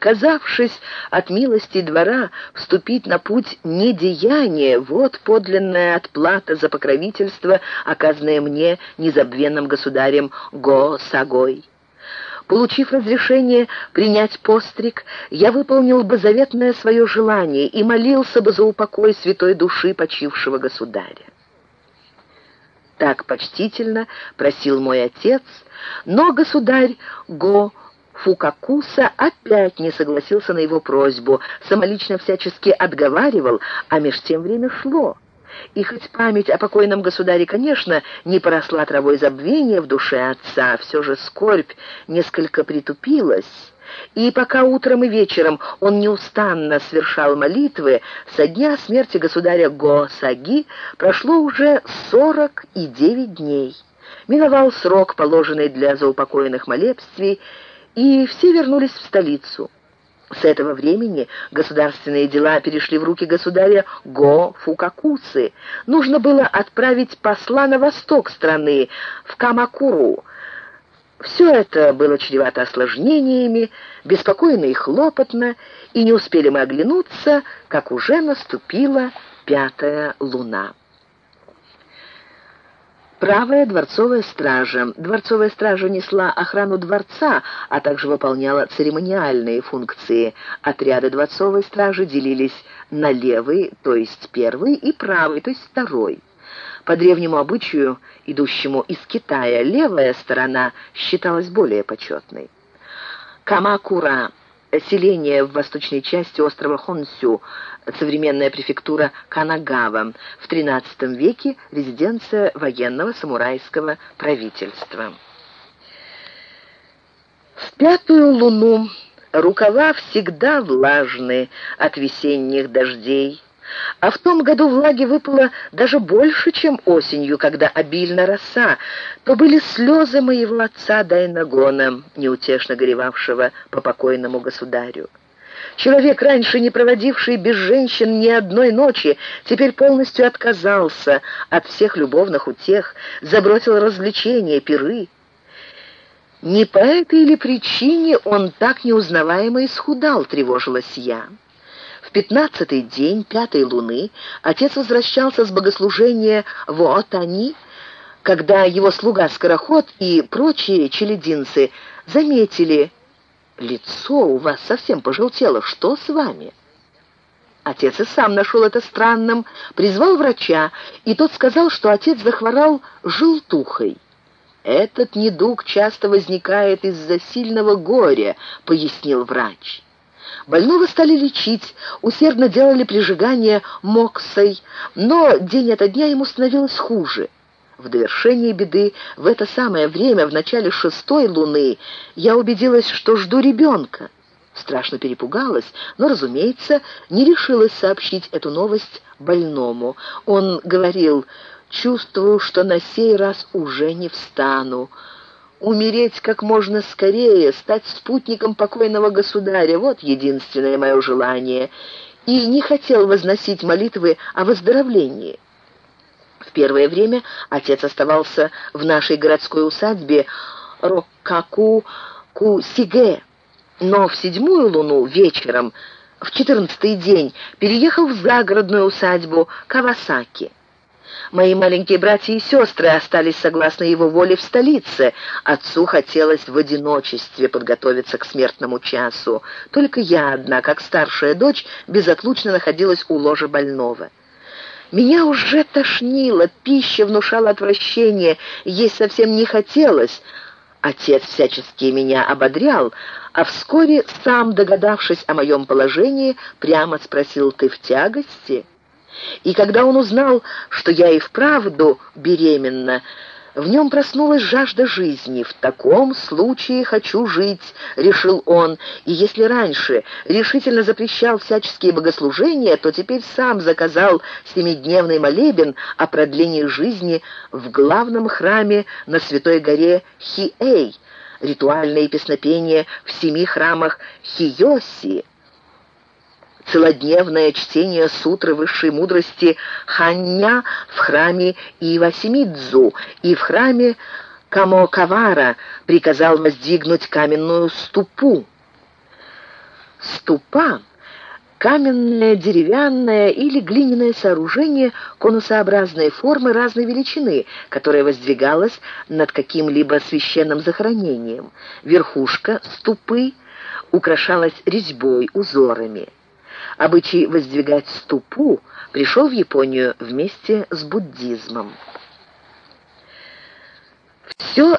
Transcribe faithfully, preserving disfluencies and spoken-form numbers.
отказавшись от милости двора, вступить на путь недеяния, вот подлинная отплата за покровительство, оказанное мне незабвенным государем Го-Сагой. Получив разрешение принять постриг, я выполнил бы заветное свое желание и молился бы за упокой святой души почившего государя. Так почтительно просил мой отец, но государь Го-Фукакуса опять не согласился на его просьбу, самолично всячески отговаривал, а меж тем время шло. И хоть память о покойном государе, конечно, не поросла травой забвения в душе отца, все же скорбь несколько притупилась, и пока утром и вечером он неустанно совершал молитвы, со дня смерти государя Го-Саги прошло уже сорок и девять дней. Миновал срок, положенный для заупокоенных молебствий, и все вернулись в столицу. С этого времени государственные дела перешли в руки государя Го-Фукакусы. Нужно было отправить посла на восток страны, в Камакуру. Все это было чревато осложнениями, беспокойно и хлопотно, и не успели мы оглянуться, как уже наступила пятая луна. Правая дворцовая стража. Дворцовая стража несла охрану дворца, а также выполняла церемониальные функции. Отряды дворцовой стражи делились на левый, то есть первый, и правый, то есть второй. По древнему обычаю, идущему из Китая, левая сторона считалась более почетной. Камакура — селение в восточной части острова Хонсю, современная префектура Канагава, в тринадцатом веке резиденция военного самурайского правительства. В пятую луну рукава всегда влажны от весенних дождей, а в том году влаги выпало даже больше, чем осенью, когда обильна роса. То были слезы моего отца Дайнагона, неутешно горевавшего по покойному государю. Человек, раньше не проводивший без женщин ни одной ночи, теперь полностью отказался от всех любовных утех, забросил развлечения, пиры. Не по этой ли причине он так неузнаваемо исхудал, тревожилась я. В пятнадцатый день пятой луны отец возвращался с богослужения в Отани, когда его слуга-скороход и прочие челядинцы заметили: «Лицо у вас совсем пожелтело, что с вами?» Отец и сам нашел это странным, призвал врача, и тот сказал, что отец захворал желтухой. «Этот недуг часто возникает из-за сильного горя», — пояснил врач. Больного стали лечить, усердно делали прижигание моксой, но день ото дня ему становилось хуже. В довершении беды, в это самое время, в начале шестой луны, я убедилась, что жду ребенка. Страшно перепугалась, но, разумеется, не решилась сообщить эту новость больному. Он говорил: «Чувствую, что на сей раз уже не встану. Умереть как можно скорее, стать спутником покойного государя — вот единственное мое желание», и не хотел возносить молитвы о выздоровлении. В первое время отец оставался в нашей городской усадьбе Роккаку-Кусигэ, но в седьмую луну вечером, в четырнадцатый день, переехал в загородную усадьбу Кавасаки. Мои маленькие братья и сестры остались согласно его воле в столице. Отцу хотелось в одиночестве подготовиться к смертному часу. Только я одна, как старшая дочь, безотлучно находилась у ложа больного. Меня уже тошнило, пища внушала отвращение, есть совсем не хотелось. Отец всячески меня ободрял, а вскоре, сам догадавшись о моем положении, прямо спросил: «Ты в тягости?» И когда он узнал, что я и вправду беременна, в нем проснулась жажда жизни. «В таком случае хочу жить», — решил он, и если раньше решительно запрещал всяческие богослужения, то теперь сам заказал семидневный молебен о продлении жизни в главном храме на святой горе Хиэй, ритуальные песнопения в семи храмах Хиёси, целодневное чтение сутры высшей мудрости Ханья в храме Ивасимидзу и в храме Камокавара приказал воздвигнуть каменную ступу. Ступа — каменное, деревянное или глиняное сооружение конусообразной формы разной величины, которое воздвигалось над каким-либо священным захоронением. Верхушка ступы украшалась резьбой, узорами. Обычай воздвигать ступу пришел в Японию вместе с буддизмом. Все